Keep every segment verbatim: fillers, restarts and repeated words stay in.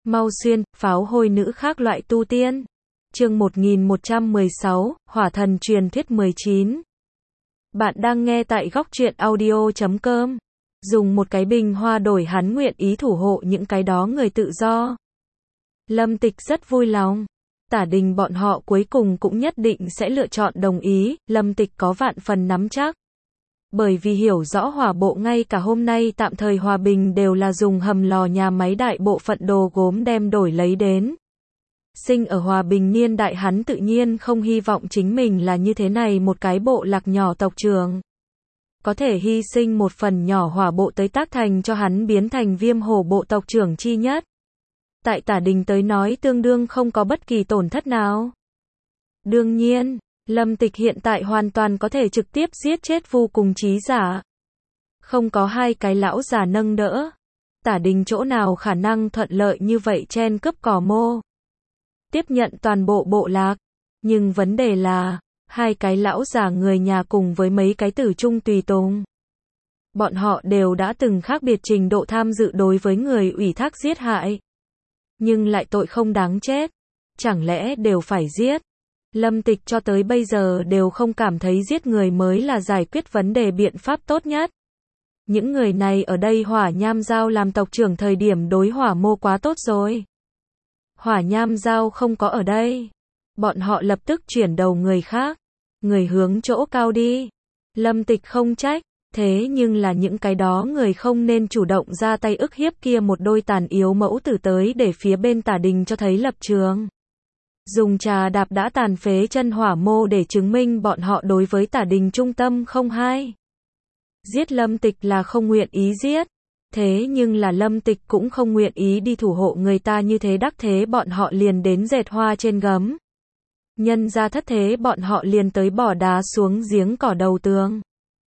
Mau xuyên, pháo hôi nữ khác loại tu tiên. Chương một nghìn một trăm mười sáu, Hỏa thần truyền thuyết mười chín. Bạn đang nghe tại góc truyện audio chấm com. Dùng một cái bình hoa đổi hắn nguyện ý thủ hộ những cái đó người tự do. Lâm Tịch rất vui lòng. Tả Đình bọn họ cuối cùng cũng nhất định sẽ lựa chọn đồng ý, Lâm Tịch có vạn phần nắm chắc. Bởi vì hiểu rõ hỏa bộ ngay cả hôm nay tạm thời hòa bình đều là dùng hầm lò nhà máy đại bộ phận đồ gốm đem đổi lấy đến. Sinh ở hòa bình niên đại hắn tự nhiên không hy vọng chính mình là như thế này một cái bộ lạc nhỏ tộc trưởng. Có thể hy sinh một phần nhỏ hỏa bộ tới tác thành cho hắn biến thành viêm hổ bộ tộc trưởng chi nhất. Tại Tả Đình tới nói tương đương không có bất kỳ tổn thất nào. Đương nhiên, Lâm Tịch hiện tại hoàn toàn có thể trực tiếp giết chết vô cùng trí giả. Không có hai cái lão già nâng đỡ. Tả Đình chỗ nào khả năng thuận lợi như vậy chen cướp cỏ mô. Tiếp nhận toàn bộ bộ lạc. Nhưng vấn đề là, hai cái lão già người nhà cùng với mấy cái tử trung tùy tùng. Bọn họ đều đã từng khác biệt trình độ tham dự đối với người ủy thác giết hại. Nhưng lại tội không đáng chết. Chẳng lẽ đều phải giết? Lâm Tịch cho tới bây giờ đều không cảm thấy giết người mới là giải quyết vấn đề biện pháp tốt nhất. Những người này ở đây Hỏa Nham Giao làm tộc trưởng thời điểm đối Hỏa Mô quá tốt rồi. Hỏa Nham Giao không có ở đây. Bọn họ lập tức chuyển đầu người khác. Người hướng chỗ cao đi. Lâm Tịch không trách. Thế nhưng là những cái đó người không nên chủ động ra tay ức hiếp kia một đôi tàn yếu mẫu tử tới để phía bên Tả Đình cho thấy lập trường. Dùng trà đạp đã tàn phế chân Hỏa Mô để chứng minh bọn họ đối với Tả Đình trung tâm không hai. Giết Lâm Tịch là không nguyện ý giết. Thế nhưng là Lâm Tịch cũng không nguyện ý đi thủ hộ người ta như thế đắc thế bọn họ liền đến dệt hoa trên gấm. Nhân ra thất thế bọn họ liền tới bỏ đá xuống giếng cỏ đầu tường.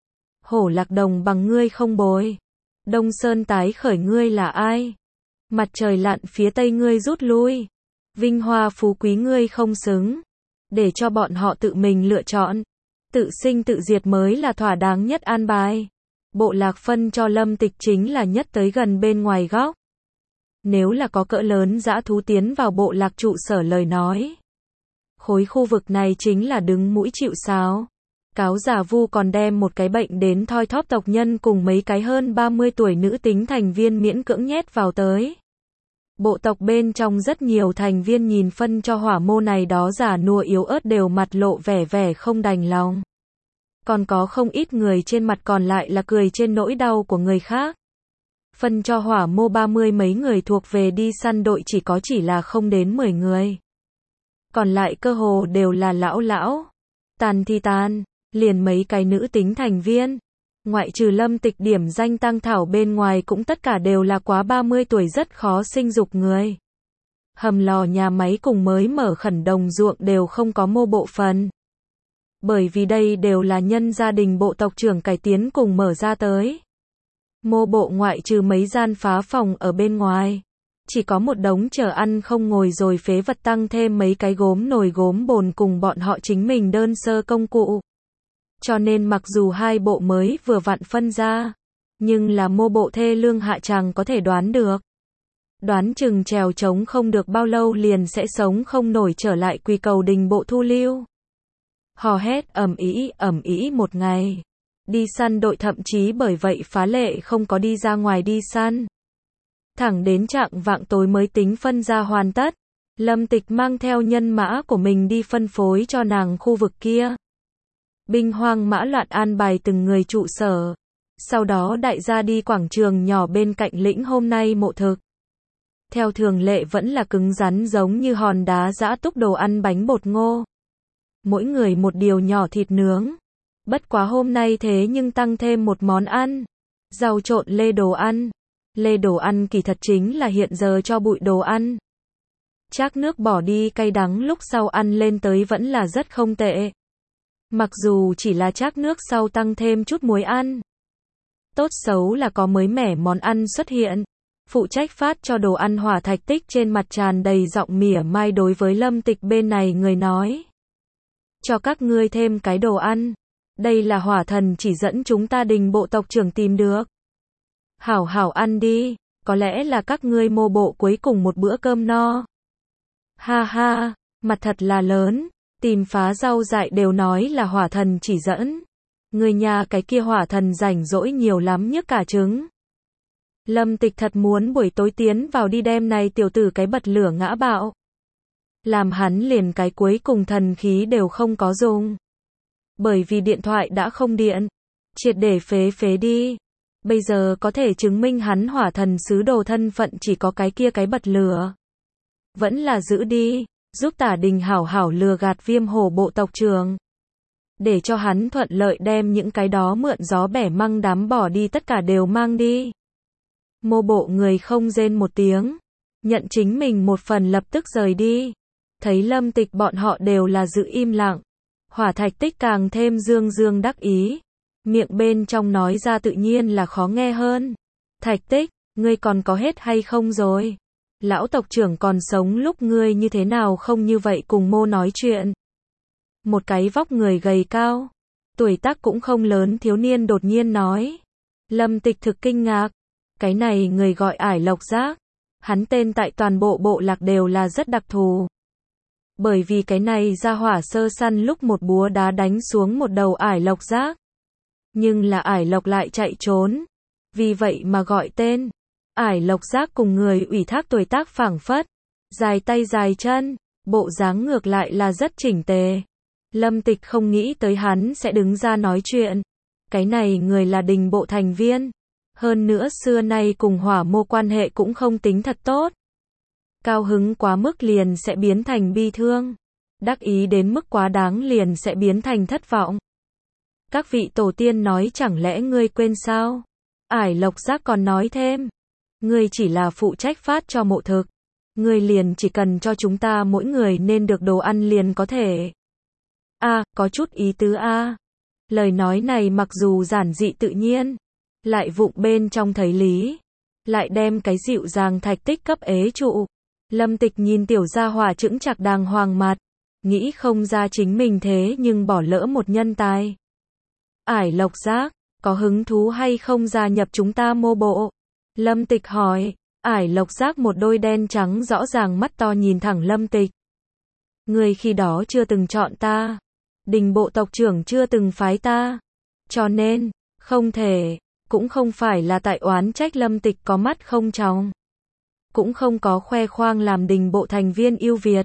Hổ Lạc Đồng bằng ngươi không bồi. Đông Sơn tái khởi ngươi là ai? Mặt trời lặn phía tây ngươi rút lui. Vinh hoa phú quý ngươi không xứng. Để cho bọn họ tự mình lựa chọn. Tự sinh tự diệt mới là thỏa đáng nhất an bài. Bộ lạc phân cho Lâm Tịch chính là nhất tới gần bên ngoài góc. Nếu là có cỡ lớn dã thú tiến vào bộ lạc trụ sở lời nói. Khối khu vực này chính là đứng mũi chịu sáo. Cáo giả vu còn đem một cái bệnh đến thoi thóp tộc nhân cùng mấy cái hơn ba mươi tuổi nữ tính thành viên miễn cưỡng nhét vào tới. Bộ tộc bên trong rất nhiều thành viên nhìn phân cho Hỏa Mô này đó giả nua yếu ớt đều mặt lộ vẻ vẻ không đành lòng. Còn có không ít người trên mặt còn lại là cười trên nỗi đau của người khác. Phân cho Hỏa Mô ba mươi mấy người thuộc về đi săn đội chỉ có chỉ là không đến mười người. Còn lại cơ hồ đều là lão lão. Tàn thì tàn, liền mấy cái nữ tính thành viên. Ngoại trừ Lâm Tịch điểm danh tăng thảo bên ngoài cũng tất cả đều là quá ba mươi tuổi rất khó sinh dục người. Hầm lò nhà máy cùng mới mở khẩn đồng ruộng đều không có mô bộ phần. Bởi vì đây đều là nhân gia đình bộ tộc trưởng cải tiến cùng mở ra tới. Mô bộ ngoại trừ mấy gian phá phòng ở bên ngoài. Chỉ có một đống chờ ăn không ngồi rồi phế vật tăng thêm mấy cái gốm nồi gốm bồn cùng bọn họ chính mình đơn sơ công cụ. Cho nên mặc dù hai bộ mới vừa vặn phân ra, nhưng là mô bộ thê lương hạ tràng có thể đoán được. Đoán chừng trèo trống không được bao lâu liền sẽ sống không nổi trở lại Quỳ Cầu Đình bộ thu lưu. Hò hét ầm ĩ ầm ĩ một ngày. Đi săn đội thậm chí bởi vậy phá lệ không có đi ra ngoài đi săn. Thẳng đến trạng vạng tối mới tính phân ra hoàn tất. Lâm Tịch mang theo nhân mã của mình đi phân phối cho nàng khu vực kia. Binh hoang mã loạn an bài từng người trụ sở. Sau đó đại gia đi quảng trường nhỏ bên cạnh lĩnh hôm nay mộ thực. Theo thường lệ vẫn là cứng rắn giống như hòn đá giã túc đồ ăn bánh bột ngô. Mỗi người một điều nhỏ thịt nướng. Bất quá hôm nay thế nhưng tăng thêm một món ăn. Rau trộn lê đồ ăn. Lê đồ ăn kỳ thật chính là hiện giờ cho bụi đồ ăn. Trác nước bỏ đi cay đắng lúc sau ăn lên tới vẫn là rất không tệ. Mặc dù chỉ là trác nước sau tăng thêm chút muối ăn. Tốt xấu là có mới mẻ món ăn xuất hiện. Phụ trách phát cho đồ ăn Hỏa Thạch Tích trên mặt tràn đầy giọng mỉa mai đối với Lâm Tịch bên này người nói. Cho các ngươi thêm cái đồ ăn. Đây là hỏa thần chỉ dẫn chúng ta Đình bộ tộc trưởng tìm được. Hảo hảo ăn đi. có lẽ là các ngươi mô bộ cuối cùng một bữa cơm no. Ha ha, mặt thật là lớn, tìm phá rau dại đều nói là hỏa thần chỉ dẫn. Người nhà cái kia hỏa thần rảnh rỗi nhiều lắm nhức cả trứng. Lâm Tịch thật muốn buổi tối tiến vào đi đem này tiểu tử cái bật lửa ngã bạo. Làm hắn liền cái cuối cùng thần khí đều không có dùng. Bởi vì điện thoại đã không điện. Triệt để phế phế đi. Bây giờ có thể chứng minh hắn hỏa thần sứ đồ thân phận chỉ có cái kia cái bật lửa. Vẫn là giữ đi, giúp Tả Đình hảo hảo lừa gạt Viêm Hổ bộ tộc trưởng. Để cho hắn thuận lợi đem những cái đó mượn gió bẻ măng đám bỏ đi tất cả đều mang đi. Mô bộ người không rên một tiếng. Nhận chính mình một phần lập tức rời đi. Thấy Lâm Tịch bọn họ đều là giữ im lặng. Hỏa Thạch Tích càng thêm dương dương đắc ý. Miệng bên trong nói ra tự nhiên là khó nghe hơn. Thạch Tích, ngươi còn có hết hay không rồi? Lão tộc trưởng còn sống lúc ngươi như thế nào không như vậy cùng mô nói chuyện. Một cái vóc người gầy cao, tuổi tác cũng không lớn thiếu niên đột nhiên nói. Lâm Tịch thực kinh ngạc. Cái này người gọi Ải Lộc Giác. Hắn tên tại toàn bộ bộ lạc đều là rất đặc thù. Bởi vì cái này ra hỏa sơ săn lúc một búa đá đánh xuống một đầu Ải Lộc Giác. Nhưng là Ải Lộc lại chạy trốn. Vì vậy mà gọi tên. Ải Lộc Giác cùng người ủy thác tuổi tác phảng phất. Dài tay dài chân. Bộ dáng ngược lại là rất chỉnh tề. Lâm Tịch không nghĩ tới hắn sẽ đứng ra nói chuyện. Cái này người là đình bộ thành viên. Hơn nữa xưa nay cùng hỏa mô quan hệ cũng không tính thật tốt. Cao hứng quá mức liền sẽ biến thành bi thương. Đắc ý đến mức quá đáng liền sẽ biến thành thất vọng. Các vị tổ tiên nói chẳng lẽ ngươi quên sao? Ải Lộc Giác còn nói thêm. Ngươi chỉ là phụ trách phát cho mộ thực. Ngươi liền chỉ cần cho chúng ta mỗi người nên được đồ ăn liền có thể. A, à, có chút ý tứ a. À. Lời nói này mặc dù giản dị tự nhiên, lại vụng bên trong thấy lý, lại đem cái dịu dàng Thạch Tích cấp ế trụ. Lâm Tịch nhìn tiểu gia hỏa chững chạc đàng hoàng mặt, nghĩ không ra chính mình thế nhưng bỏ lỡ một nhân tài. Ải Lộc Giác, có hứng thú hay không gia nhập chúng ta mô bộ? Lâm Tịch hỏi. Ải Lộc Giác một đôi đen trắng rõ ràng mắt to nhìn thẳng Lâm Tịch. Người khi đó chưa từng chọn ta. Đình bộ tộc trưởng chưa từng phái ta. Cho nên, không thể, cũng không phải là tại oán trách Lâm Tịch có mắt không tròng. Cũng không có khoe khoang làm đình bộ thành viên ưu việt.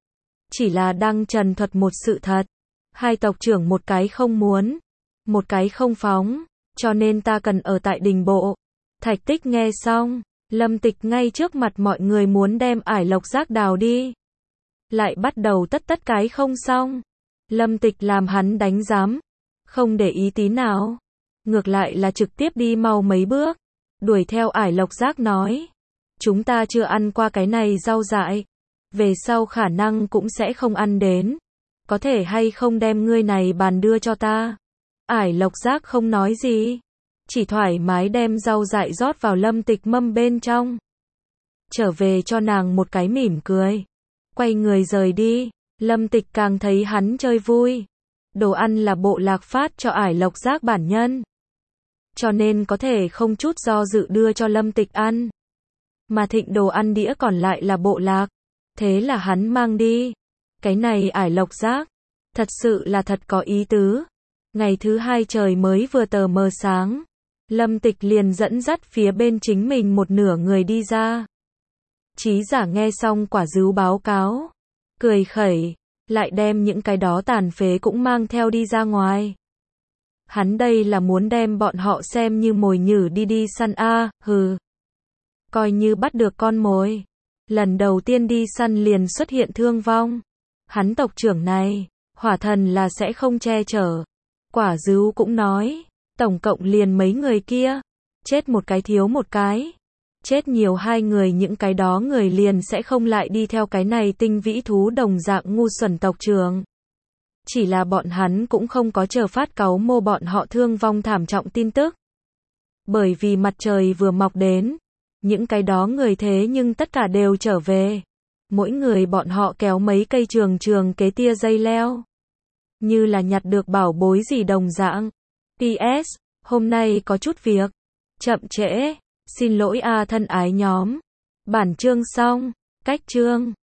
Chỉ là đang trần thuật một sự thật. Hai tộc trưởng một cái không muốn, một cái không phóng, cho nên ta cần ở tại đình bộ. Thạch Tích nghe xong, Lâm Tịch ngay trước mặt mọi người muốn đem Ải Lộc Giác đào đi. Lại bắt đầu tất tất cái không xong. Lâm Tịch làm hắn đánh giám, không để ý tí nào. Ngược lại là trực tiếp đi mau mấy bước, đuổi theo Ải Lộc Giác nói. Chúng ta chưa ăn qua cái này rau dại. Về sau khả năng cũng sẽ không ăn đến. Có thể hay không đem ngươi này bàn đưa cho ta? Ải Lộc Giác không nói gì. Chỉ thoải mái đem rau dại rót vào Lâm Tịch mâm bên trong. Trở về cho nàng một cái mỉm cười. Quay người rời đi. Lâm Tịch càng thấy hắn chơi vui. Đồ ăn là bộ lạc phát cho Ải Lộc Giác bản nhân. Cho nên có thể không chút do dự đưa cho Lâm Tịch ăn. Mà thịnh đồ ăn đĩa còn lại là bộ lạc. Thế là hắn mang đi. Cái này Ải Lộc Giác. Thật sự là thật có ý tứ. Ngày thứ hai trời mới vừa tờ mờ sáng. Lâm Tịch liền dẫn dắt phía bên chính mình một nửa người đi ra. Chí Giả nghe xong quả dứu báo cáo. Cười khẩy. Lại đem những cái đó tàn phế cũng mang theo đi ra ngoài. Hắn đây là muốn đem bọn họ xem như mồi nhử đi đi săn a, hừ. Coi như bắt được con mồi. Lần đầu tiên đi săn liền xuất hiện thương vong. Hắn tộc trưởng này, hỏa thần là sẽ không che chở. Quả dứu cũng nói, tổng cộng liền mấy người kia. Chết một cái thiếu một cái. Chết nhiều hai người những cái đó người liền sẽ không lại đi theo cái này tinh vĩ thú đồng dạng ngu xuẩn tộc trưởng. Chỉ là bọn hắn cũng không có chờ phát cáu mô bọn họ thương vong thảm trọng tin tức. Bởi vì mặt trời vừa mọc đến, những cái đó người thế nhưng tất cả đều trở về. Mỗi người bọn họ kéo mấy cây trường trường kế tia dây leo. Như là nhặt được bảo bối gì đồng dạng. pê ét, hôm nay có chút việc. Chậm trễ. Xin lỗi a thân ái nhóm. Bản chương xong. Cách chương